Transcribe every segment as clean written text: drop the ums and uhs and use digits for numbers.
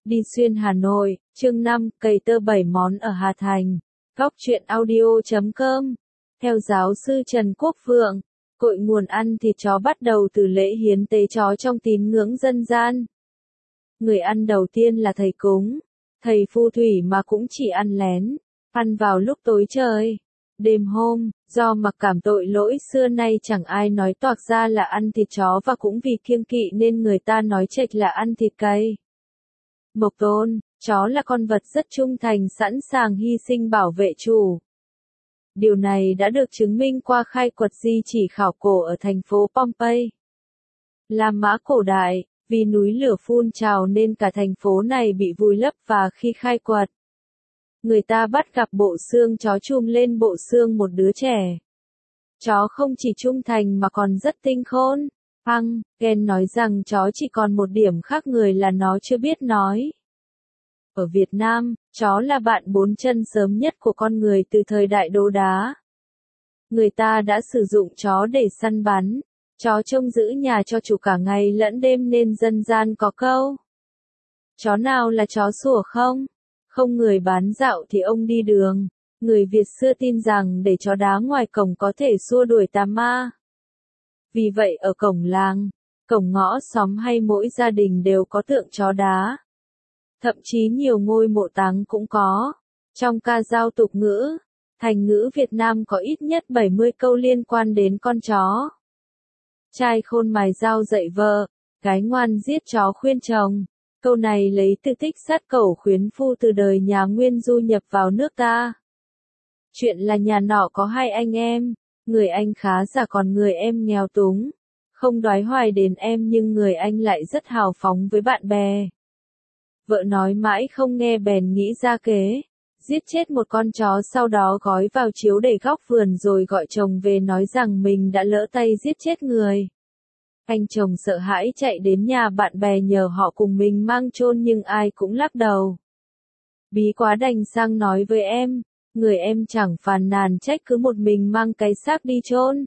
Đi xuyên Hà Nội, chương 5, cày tơ 7 món ở Hà Thành. Góc truyện audio.com. Theo giáo sư Trần Quốc Vượng, cội nguồn ăn thịt chó bắt đầu từ lễ hiến tế chó trong tín ngưỡng dân gian. Người ăn đầu tiên là thầy cúng, thầy phù thủy mà cũng chỉ ăn lén, ăn vào lúc tối trời. Đêm hôm, do mặc cảm tội lỗi xưa nay chẳng ai nói toạc ra là ăn thịt chó và cũng vì kiêng kỵ nên người ta nói chệch là ăn thịt cầy. Mộc tôn, chó là con vật rất trung thành sẵn sàng hy sinh bảo vệ chủ. Điều này đã được chứng minh qua khai quật di chỉ khảo cổ ở thành phố Pompeii, La Mã cổ đại, vì núi lửa phun trào nên cả thành phố này bị vùi lấp và khi khai quật, người ta bắt gặp bộ xương chó chùm lên bộ xương một đứa trẻ. Chó không chỉ trung thành mà còn rất tinh khôn. Gen nói rằng chó chỉ còn một điểm khác người là nó chưa biết nói. Ở Việt Nam, chó là bạn bốn chân sớm nhất của con người từ thời đại Đô Đá. Người ta đã sử dụng chó để săn bắn. Chó trông giữ nhà cho chủ cả ngày lẫn đêm nên dân gian có câu: chó nào là chó sủa không? Không người bán dạo thì ông đi đường. Người Việt xưa tin rằng để chó đá ngoài cổng có thể xua đuổi tà ma. Vì vậy ở cổng làng, cổng ngõ xóm hay mỗi gia đình đều có tượng chó đá. Thậm chí nhiều ngôi mộ táng cũng có. Trong ca dao tục ngữ, thành ngữ Việt Nam có ít nhất 70 câu liên quan đến con chó. Trai khôn mài dao dạy vợ, gái ngoan giết chó khuyên chồng. Câu này lấy từ tích sát cẩu khuyến phu từ đời nhà Nguyên du nhập vào nước ta. Chuyện là nhà nọ có hai anh em, người anh khá già còn người em nghèo túng. Không đoái hoài đến em nhưng người anh lại rất hào phóng với bạn bè. Vợ nói mãi không nghe bèn nghĩ ra kế, giết chết một con chó sau đó gói vào chiếu để góc vườn rồi gọi chồng về nói rằng mình đã lỡ tay giết chết người. Anh chồng sợ hãi chạy đến nhà bạn bè nhờ họ cùng mình mang chôn nhưng ai cũng lắc đầu. Bí quá đành sang nói với em, người em chẳng phàn nàn trách cứ một mình mang cái xác đi chôn.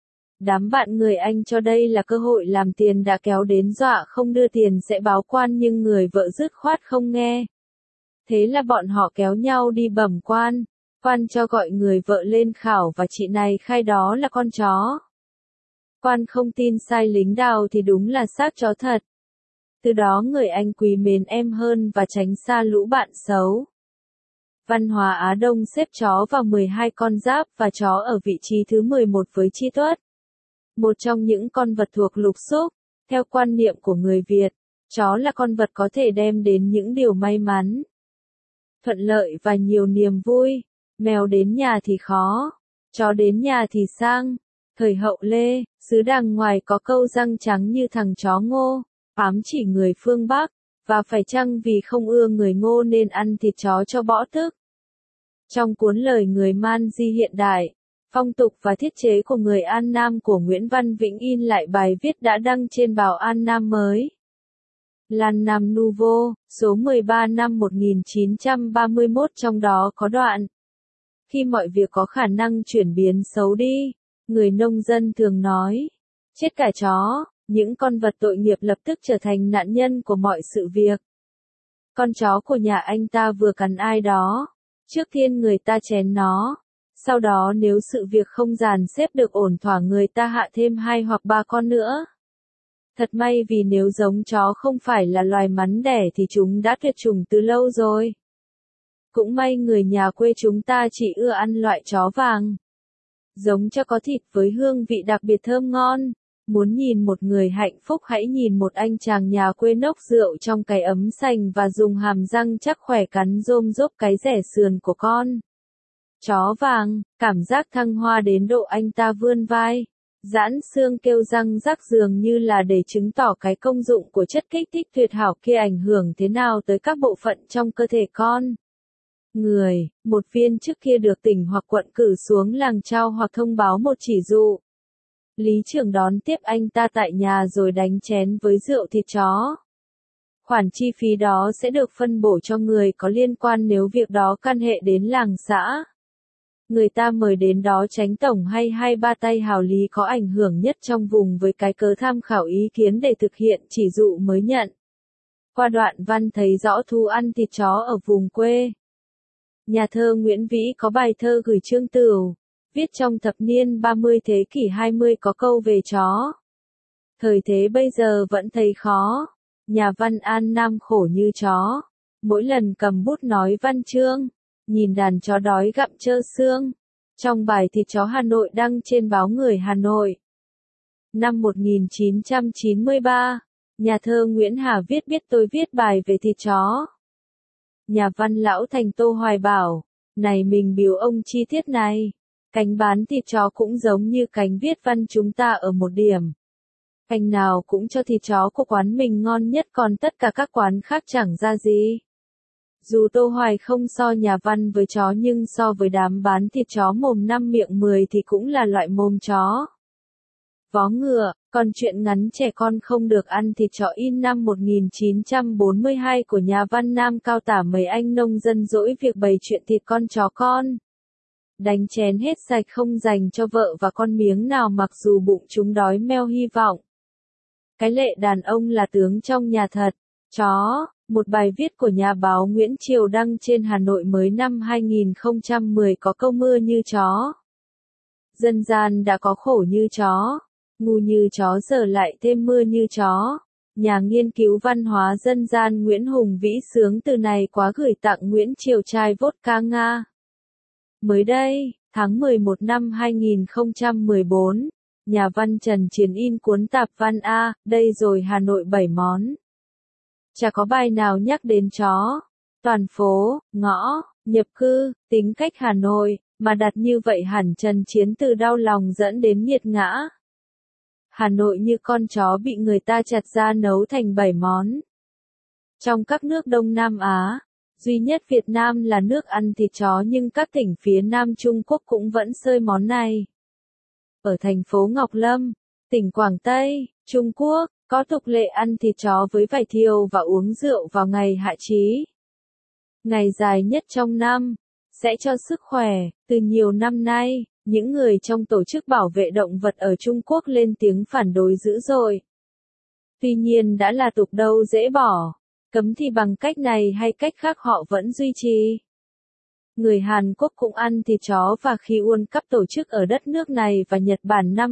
Đám bạn người anh cho đây là cơ hội làm tiền đã kéo đến dọa không đưa tiền sẽ báo quan nhưng người vợ dứt khoát không nghe. Thế là bọn họ kéo nhau đi bẩm quan, quan cho gọi người vợ lên khảo và chị này khai đó là con chó. Quan không tin sai lính đào thì đúng là xác chó thật. Từ đó người anh quý mến em hơn và tránh xa lũ bạn xấu. Văn hóa Á Đông xếp chó vào 12 con giáp và chó ở vị trí thứ 11 với chi tuất. Một trong những con vật thuộc lục xúc, theo quan niệm của người Việt, chó là con vật có thể đem đến những điều may mắn, thuận lợi và nhiều niềm vui. Mèo đến nhà thì khó, chó đến nhà thì sang. Thời Hậu Lê, xứ Đàng ngoài có câu răng trắng như thằng chó ngô, ám chỉ người phương Bắc, và phải chăng vì không ưa người ngô nên ăn thịt chó cho bỏ tức. Trong cuốn lời người Man Di hiện đại, phong tục và thiết chế của người An Nam của Nguyễn Văn Vĩnh in lại bài viết đã đăng trên báo An Nam mới. Lan Nam Nouveau, số 13 năm 1931 trong đó có đoạn: khi mọi việc có khả năng chuyển biến xấu đi, người nông dân thường nói, chết cả chó, những con vật tội nghiệp lập tức trở thành nạn nhân của mọi sự việc. Con chó của nhà anh ta vừa cắn ai đó, trước tiên người ta chén nó, sau đó nếu sự việc không dàn xếp được ổn thỏa người ta hạ thêm 2 hoặc 3 con nữa. Thật may vì nếu giống chó không phải là loài mắn đẻ thì chúng đã tuyệt chủng từ lâu rồi. Cũng may người nhà quê chúng ta chỉ ưa ăn loại chó vàng. Giống cho có thịt với hương vị đặc biệt thơm ngon. Muốn nhìn một người hạnh phúc hãy nhìn một anh chàng nhà quê nốc rượu trong cái ấm sành và dùng hàm răng chắc khỏe cắn rôm rốp cái rẻ sườn của con chó vàng, cảm giác thăng hoa đến độ anh ta vươn vai, giãn xương kêu răng rắc dường như là để chứng tỏ cái công dụng của chất kích thích tuyệt hảo kia ảnh hưởng thế nào tới các bộ phận trong cơ thể con người. Một viên trước kia được tỉnh hoặc quận cử xuống làng trao hoặc thông báo một chỉ dụ. Lý trưởng đón tiếp anh ta tại nhà rồi đánh chén với rượu thịt chó. Khoản chi phí đó sẽ được phân bổ cho người có liên quan nếu việc đó can hệ đến làng xã. Người ta mời đến đó chánh tổng hay 2-3 tay hào lý có ảnh hưởng nhất trong vùng với cái cớ tham khảo ý kiến để thực hiện chỉ dụ mới nhận. Qua đoạn văn thấy rõ thú ăn thịt chó ở vùng quê. Nhà thơ Nguyễn Vĩ có bài thơ gửi Trương Tửu, viết trong thập niên 30 thế kỷ 20 có câu về chó. Thời thế bây giờ vẫn thấy khó, nhà văn An Nam khổ như chó. Mỗi lần cầm bút nói văn chương, nhìn đàn chó đói gặm trơ xương. Trong bài Thịt chó Hà Nội đăng trên báo Người Hà Nội. Năm 1993, nhà thơ Nguyễn Hà viết Biết tôi viết bài về thịt chó. Nhà văn Lão Thành Tô Hoài bảo, này mình biếu ông chi tiết này. Cánh bán thịt chó cũng giống như cánh viết văn chúng ta ở một điểm. Cánh nào cũng cho thịt chó của quán mình ngon nhất còn tất cả các quán khác chẳng ra gì. Dù Tô Hoài không so nhà văn với chó nhưng so với đám bán thịt chó mồm 5 miệng 10 thì cũng là loại mồm chó. Vó ngựa, còn chuyện ngắn trẻ con không được ăn thịt chó in năm 1942 của nhà văn Nam Cao tả mấy anh nông dân dỗi việc bày chuyện thịt con chó con. Đánh chén hết sạch không dành cho vợ và con miếng nào mặc dù bụng chúng đói meo hy vọng. Cái lệ đàn ông là tướng trong nhà thật. Chó, một bài viết của nhà báo Nguyễn Triều đăng trên Hà Nội mới năm 2010 có câu mưa như chó. Dân gian đã có khổ như chó, ngu như chó giờ lại thêm mưa như chó. Nhà nghiên cứu văn hóa dân gian Nguyễn Hùng Vĩ sướng từ này quá gửi tặng Nguyễn Triều chai vodka Nga. Mới đây, tháng 11 năm 2014, nhà văn Trần Chiến in cuốn tạp văn A, đây rồi Hà Nội 7 món. Chả có bài nào nhắc đến chó. Toàn phố, ngõ, nhập cư, tính cách Hà Nội, mà đặt như vậy hẳn Trần Chiến từ đau lòng dẫn đến nghiệt ngã. Hà Nội như con chó bị người ta chặt ra nấu thành 7 món. Trong các nước Đông Nam Á, duy nhất Việt Nam là nước ăn thịt chó nhưng các tỉnh phía Nam Trung Quốc cũng vẫn xơi món này. Ở thành phố Ngọc Lâm, tỉnh Quảng Tây, Trung Quốc, có tục lệ ăn thịt chó với vải thiều và uống rượu vào ngày hạ chí. Ngày dài nhất trong năm, sẽ cho sức khỏe. Từ nhiều năm nay, những người trong tổ chức bảo vệ động vật ở Trung Quốc lên tiếng phản đối dữ dội. Tuy nhiên đã là tục đâu dễ bỏ. Cấm thì bằng cách này hay cách khác họ vẫn duy trì. Người Hàn Quốc cũng ăn thịt chó và khi World Cup tổ chức ở đất nước này và Nhật Bản năm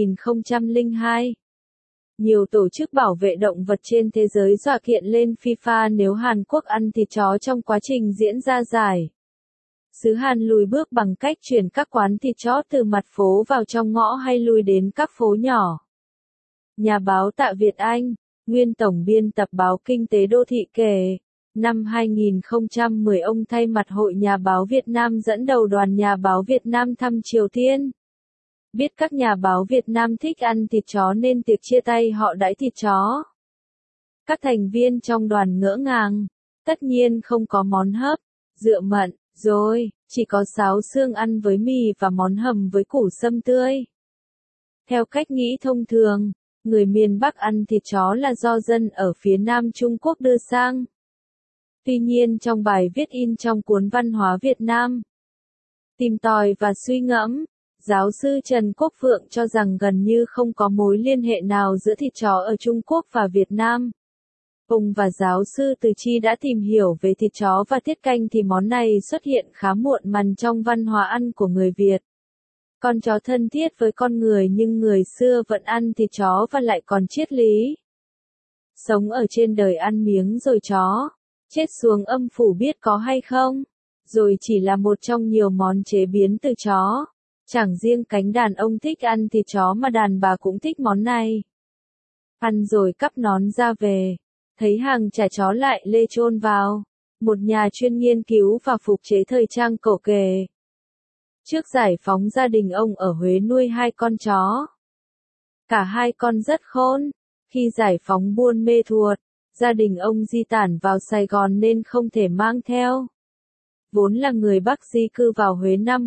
2002. Nhiều tổ chức bảo vệ động vật trên thế giới dọa kiện lên FIFA nếu Hàn Quốc ăn thịt chó trong quá trình diễn ra giải. Xứ Hàn lùi bước bằng cách chuyển các quán thịt chó từ mặt phố vào trong ngõ hay lui đến các phố nhỏ. Nhà báo Tạ Việt Anh, nguyên tổng biên tập báo Kinh tế Đô thị kể, năm 2010 ông thay mặt Hội Nhà báo Việt Nam dẫn đầu đoàn nhà báo Việt Nam thăm Triều Tiên. Biết các nhà báo Việt Nam thích ăn thịt chó nên tiệc chia tay họ đãi thịt chó. Các thành viên trong đoàn ngỡ ngàng, tất nhiên không có món hấp, dựa mận, rồi, chỉ có xáo xương ăn với mì và món hầm với củ sâm tươi. Theo cách nghĩ thông thường, người miền Bắc ăn thịt chó là do dân ở phía Nam Trung Quốc đưa sang. Tuy nhiên trong bài viết in trong cuốn Văn hóa Việt Nam, tìm tòi và suy ngẫm, giáo sư Trần Quốc Vượng cho rằng gần như không có mối liên hệ nào giữa thịt chó ở Trung Quốc và Việt Nam. Ông và giáo sư Từ Chi đã tìm hiểu về thịt chó và tiết canh thì món này xuất hiện khá muộn màn trong văn hóa ăn của người Việt. Con chó thân thiết với con người nhưng người xưa vẫn ăn thịt chó và lại còn triết lý. Sống ở trên đời ăn miếng rồi chó, chết xuống âm phủ biết có hay không, rồi chỉ là một trong nhiều món chế biến từ chó. Chẳng riêng cánh đàn ông thích ăn thịt chó mà đàn bà cũng thích món này. Ăn rồi cắp nón ra về, thấy hàng chả chó lại lê chôn vào. Một nhà chuyên nghiên cứu và phục chế thời trang cổ kể. Trước giải phóng gia đình ông ở Huế nuôi 2 con chó. Cả 2 con rất khôn. Khi giải phóng Buôn Mê Thuột, gia đình ông di tản vào Sài Gòn nên không thể mang theo. Vốn là người Bắc di cư vào Huế năm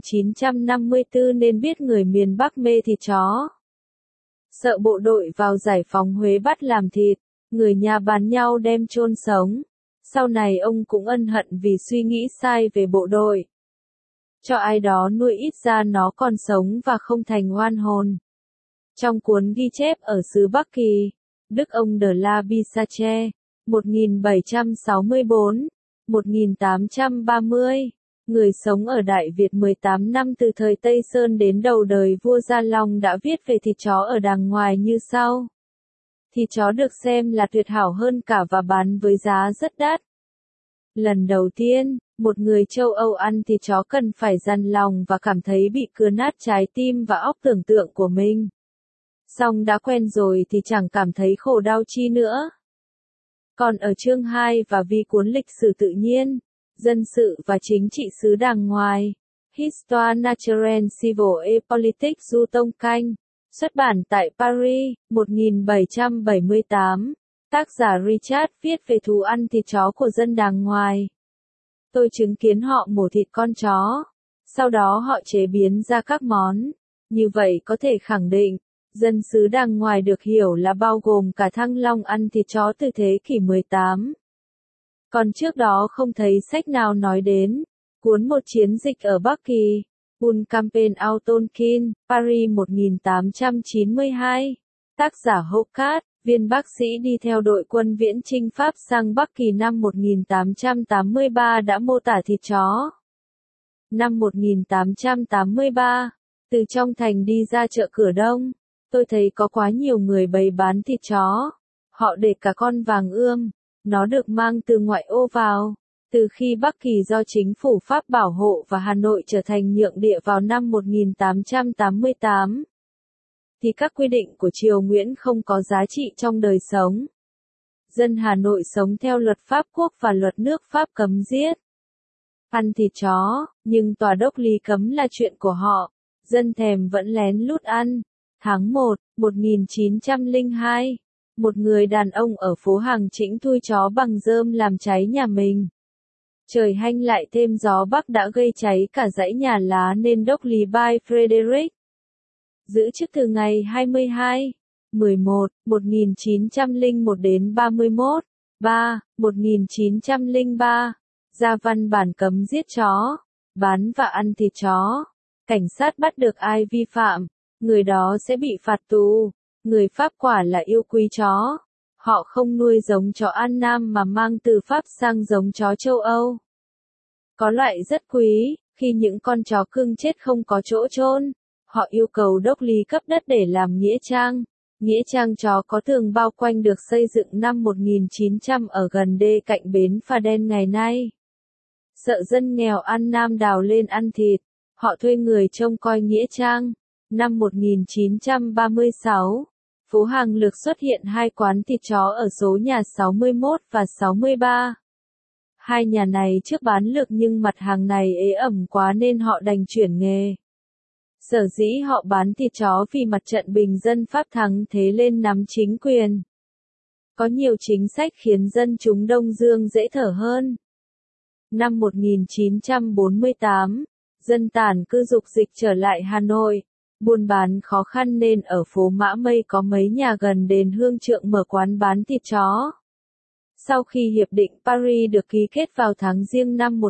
1954 nên biết người miền Bắc mê thịt chó. Sợ bộ đội vào giải phóng Huế bắt làm thịt, người nhà bàn nhau đem chôn sống. Sau này ông cũng ân hận vì suy nghĩ sai về bộ đội. Cho ai đó nuôi ít ra nó còn sống và không thành oan hồn. Trong cuốn ghi chép ở xứ Bắc Kỳ, Đức ông de la Bisache, 1764, 1830. Người sống ở Đại Việt 18 năm từ thời Tây Sơn đến đầu đời vua Gia Long đã viết về thịt chó ở đàng ngoài như sau. Thịt chó được xem là tuyệt hảo hơn cả và bán với giá rất đắt. Lần đầu tiên, một người châu Âu ăn thịt chó cần phải dằn lòng và cảm thấy bị cứa nát trái tim và óc tưởng tượng của mình. Song đã quen rồi thì chẳng cảm thấy khổ đau chi nữa. Còn ở chương 2 và vi cuốn lịch sử tự nhiên, dân sự và chính trị xứ đàng ngoài, Histoire naturelle civile et politique du Tonkin, xuất bản tại Paris, 1778, tác giả Richard viết về thú ăn thịt chó của dân đàng ngoài. Tôi chứng kiến họ mổ thịt con chó, sau đó họ chế biến ra các món. Như vậy có thể khẳng định, dân xứ đàng ngoài được hiểu là bao gồm cả Thăng Long ăn thịt chó từ thế kỷ 18. Còn trước đó không thấy sách nào nói đến. Cuốn Một chiến dịch ở Bắc Kỳ, Un campagne au Tonkin, Paris 1892. Tác giả Hocquart, viên bác sĩ đi theo đội quân viễn chinh Pháp sang Bắc Kỳ năm 1883 đã mô tả thịt chó. Năm 1883, từ trong thành đi ra chợ Cửa Đông, tôi thấy có quá nhiều người bày bán thịt chó. Họ để cả con vàng ươm, nó được mang từ ngoại ô vào. Từ khi Bắc Kỳ do chính phủ Pháp bảo hộ và Hà Nội trở thành nhượng địa vào năm 1888, thì các quy định của triều Nguyễn không có giá trị trong đời sống. Dân Hà Nội sống theo luật Pháp quốc và luật nước Pháp cấm giết, ăn thịt chó, nhưng tòa đốc lý cấm là chuyện của họ. Dân thèm vẫn lén lút ăn. Tháng 1, 1902, một người đàn ông ở phố Hàng Chĩnh thui chó bằng rơm làm cháy nhà mình. Trời hanh lại thêm gió bắc đã gây cháy cả dãy nhà lá nên đốc lý Bai Frederick giữ chức từ ngày 22, 11, 1901 đến 31, 3, 1903, ra văn bản cấm giết chó, bán và ăn thịt chó. Cảnh sát bắt được ai vi phạm, người đó sẽ bị phạt tù. Người Pháp quả là yêu quý chó. Họ không nuôi giống chó An Nam mà mang từ Pháp sang giống chó châu Âu. Có loại rất quý, khi những con chó cưng chết không có chỗ chôn, họ yêu cầu đốc lý cấp đất để làm nghĩa trang. Nghĩa trang chó có tường bao quanh được xây dựng năm 1900 ở gần đê cạnh bến Phà Đen ngày nay. Sợ dân nghèo An Nam đào lên ăn thịt, họ thuê người trông coi nghĩa trang. Năm 1936, phố Hàng Lược xuất hiện hai quán thịt chó ở số nhà 61 và 63. Hai nhà này trước bán lược nhưng mặt hàng này ế ẩm quá nên họ đành chuyển nghề. Sở dĩ họ bán thịt chó vì mặt trận bình dân Pháp thắng thế lên nắm chính quyền. Có nhiều chính sách khiến dân chúng Đông Dương dễ thở hơn. Năm 1948, dân tản cư dục dịch trở lại Hà Nội. Buôn bán khó khăn nên ở phố Mã Mây có mấy nhà gần đền Hương Trượng mở quán bán thịt chó. Sau khi Hiệp định Paris được ký kết vào tháng Giêng năm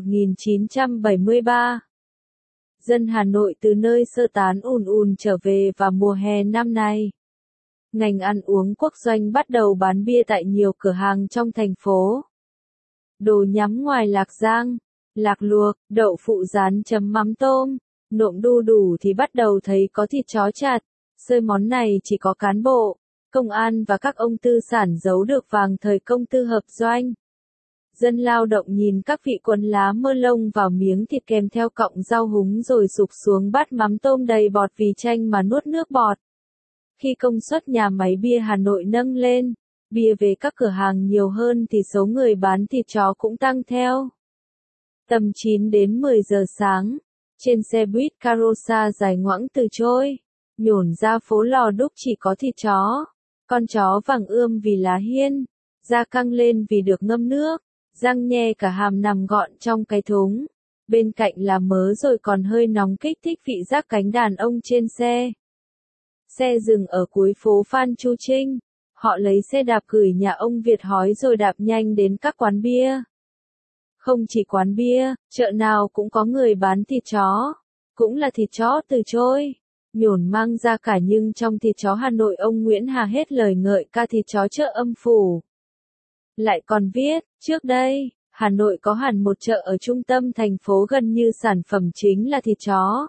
1973, dân Hà Nội từ nơi sơ tán ùn ùn trở về vào mùa hè năm nay. Ngành ăn uống quốc doanh bắt đầu bán bia tại nhiều cửa hàng trong thành phố. Đồ nhắm ngoài lạc rang, lạc luộc, đậu phụ rán chấm mắm tôm, nộm đu đủ thì bắt đầu thấy có thịt chó chặt. Xơi món này chỉ có cán bộ, công an và các ông tư sản giấu được vàng thời công tư hợp doanh. Dân lao động nhìn các vị quấn lá mơ lông vào miếng thịt kèm theo cọng rau húng rồi sụp xuống bát mắm tôm đầy bọt vì chanh mà nuốt nước bọt. Khi công suất nhà máy bia Hà Nội nâng lên, bia về các cửa hàng nhiều hơn thì số người bán thịt chó cũng tăng theo. Tầm 9 đến 10 giờ sáng, trên xe buýt Carosa dài ngoãng từ trôi, nhổn ra phố Lò Đúc chỉ có thịt chó. Con chó vàng ươm vì lá hiên, da căng lên vì được ngâm nước, răng nhe cả hàm nằm gọn trong cái thúng. Bên cạnh là mớ rồi còn hơi nóng kích thích vị giác cánh đàn ông trên xe. Xe dừng ở cuối phố Phan Chu Trinh. Họ lấy xe đạp gửi nhà ông Việt hói rồi đạp nhanh đến các quán bia. Không chỉ quán bia, chợ nào cũng có người bán thịt chó. Cũng là thịt chó từ trôi. Nhổn mang ra cả nhưng trong thịt chó Hà Nội ông Nguyễn Hà hết lời ngợi ca thịt chó chợ Âm Phủ. Lại còn viết, trước đây, Hà Nội có hẳn một chợ ở trung tâm thành phố gần như sản phẩm chính là thịt chó.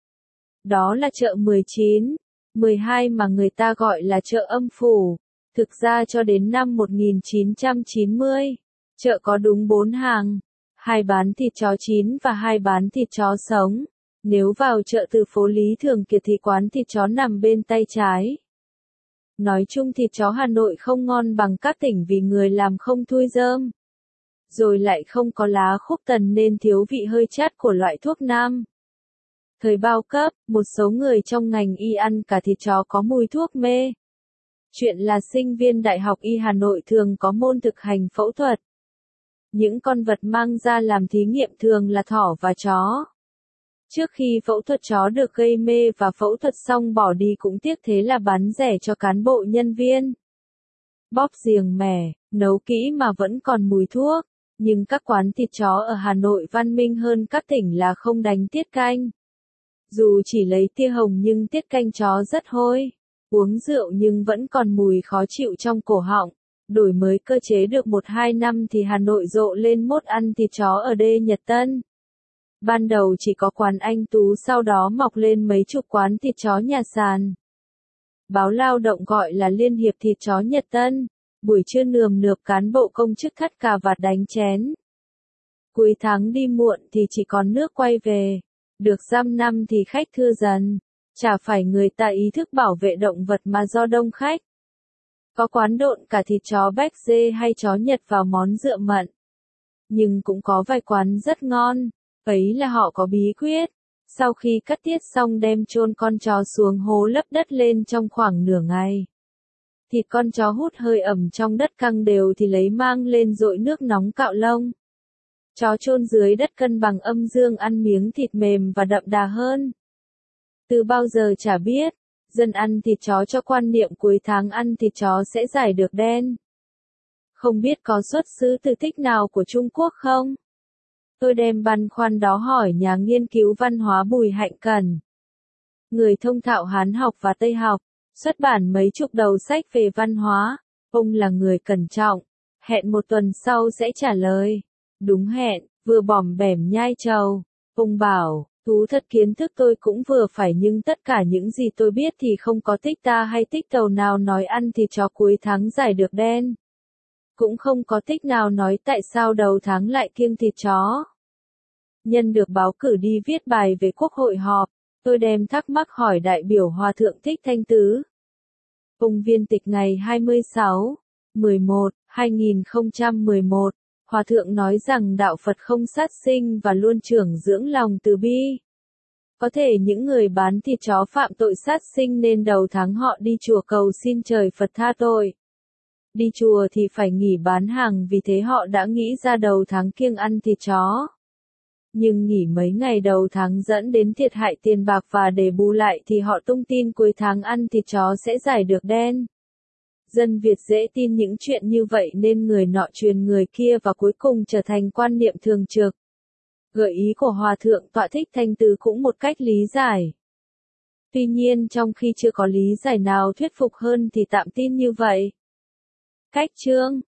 Đó là chợ 19, 12 mà người ta gọi là chợ âm phủ. Thực ra cho đến năm 1990, chợ có đúng 4 hàng, 2 bán thịt chó chín và 2 bán thịt chó sống. Nếu vào chợ từ phố Lý Thường Kiệt thì quán thịt chó nằm bên tay trái. Nói chung thịt chó Hà Nội không ngon bằng các tỉnh vì người làm không thui rơm. Rồi lại không có lá khúc tần nên thiếu vị hơi chát của loại thuốc nam. Thời bao cấp, một số người trong ngành y ăn cả thịt chó có mùi thuốc mê. Chuyện là sinh viên Đại học Y Hà Nội thường có môn thực hành phẫu thuật. Những con vật mang ra làm thí nghiệm thường là thỏ và chó. Trước khi phẫu thuật chó được gây mê và phẫu thuật xong bỏ đi cũng tiếc thế là bán rẻ cho cán bộ nhân viên. Bóp riềng mẻ, nấu kỹ mà vẫn còn mùi thuốc. Nhưng các quán thịt chó ở Hà Nội văn minh hơn các tỉnh là không đánh tiết canh. Dù chỉ lấy tia hồng nhưng tiết canh chó rất hôi. Uống rượu nhưng vẫn còn mùi khó chịu trong cổ họng. Đổi mới cơ chế được 1-2 năm thì Hà Nội rộ lên mốt ăn thịt chó ở đê Nhật Tân. Ban đầu chỉ có quán Anh Tú sau đó mọc lên mấy chục quán thịt chó nhà sàn. Báo Lao động gọi là Liên hiệp thịt chó Nhật Tân. Buổi trưa nườm nượp cán bộ công chức thắt cà vạt đánh chén. Cuối tháng đi muộn thì chỉ còn nước quay về. Được dăm năm thì khách thưa dần. Chả phải người ta ý thức bảo vệ động vật mà do đông khách. Có quán độn cả thịt chó Béc dê hay chó Nhật vào món rượu mận. Nhưng cũng có vài quán rất ngon. Ấy là họ có bí quyết. Sau khi cắt tiết xong đem chôn con chó xuống hố lấp đất lên trong khoảng nửa ngày. Thịt con chó hút hơi ẩm trong đất căng đều thì lấy mang lên dội nước nóng cạo lông. Chó chôn dưới đất cân bằng âm dương ăn miếng thịt mềm và đậm đà hơn. Từ bao giờ chả biết, dân ăn thịt chó cho quan niệm cuối tháng ăn thịt chó sẽ giải được đen. Không biết có xuất xứ từ tích nào của Trung Quốc không? Tôi đem băn khoăn đó hỏi nhà nghiên cứu văn hóa Bùi Hạnh Cần. Người thông thạo Hán học và Tây học, xuất bản mấy chục đầu sách về văn hóa. Ông là người cẩn trọng, hẹn một tuần sau sẽ trả lời. Đúng hẹn, vừa bòm bẻm nhai trầu. Ông bảo, thú thật kiến thức tôi cũng vừa phải nhưng tất cả những gì tôi biết thì không có tích ta hay tích tàu nào nói ăn thịt chó cuối tháng giải được đen. Cũng không có tích nào nói tại sao đầu tháng lại kiêng thịt chó. Nhân được báo cử đi viết bài về Quốc hội họp, tôi đem thắc mắc hỏi đại biểu Hòa thượng Thích Thanh Tứ. Ông viên tịch ngày 26/11/2011, Hòa thượng nói rằng đạo Phật không sát sinh và luôn trưởng dưỡng lòng từ bi. Có thể những người bán thịt chó phạm tội sát sinh nên đầu tháng họ đi chùa cầu xin trời Phật tha tội. Đi chùa thì phải nghỉ bán hàng vì thế họ đã nghĩ ra đầu tháng kiêng ăn thịt chó. Nhưng nghỉ mấy ngày đầu tháng dẫn đến thiệt hại tiền bạc và để bù lại thì họ tung tin cuối tháng ăn thịt chó sẽ giải được đen. Dân Việt dễ tin những chuyện như vậy nên người nọ truyền người kia và cuối cùng trở thành quan niệm thường trực. Gợi ý của Hòa thượng Tọa Thích Thanh Tứ cũng một cách lý giải. Tuy nhiên trong khi chưa có lý giải nào thuyết phục hơn thì tạm tin như vậy. Cách chương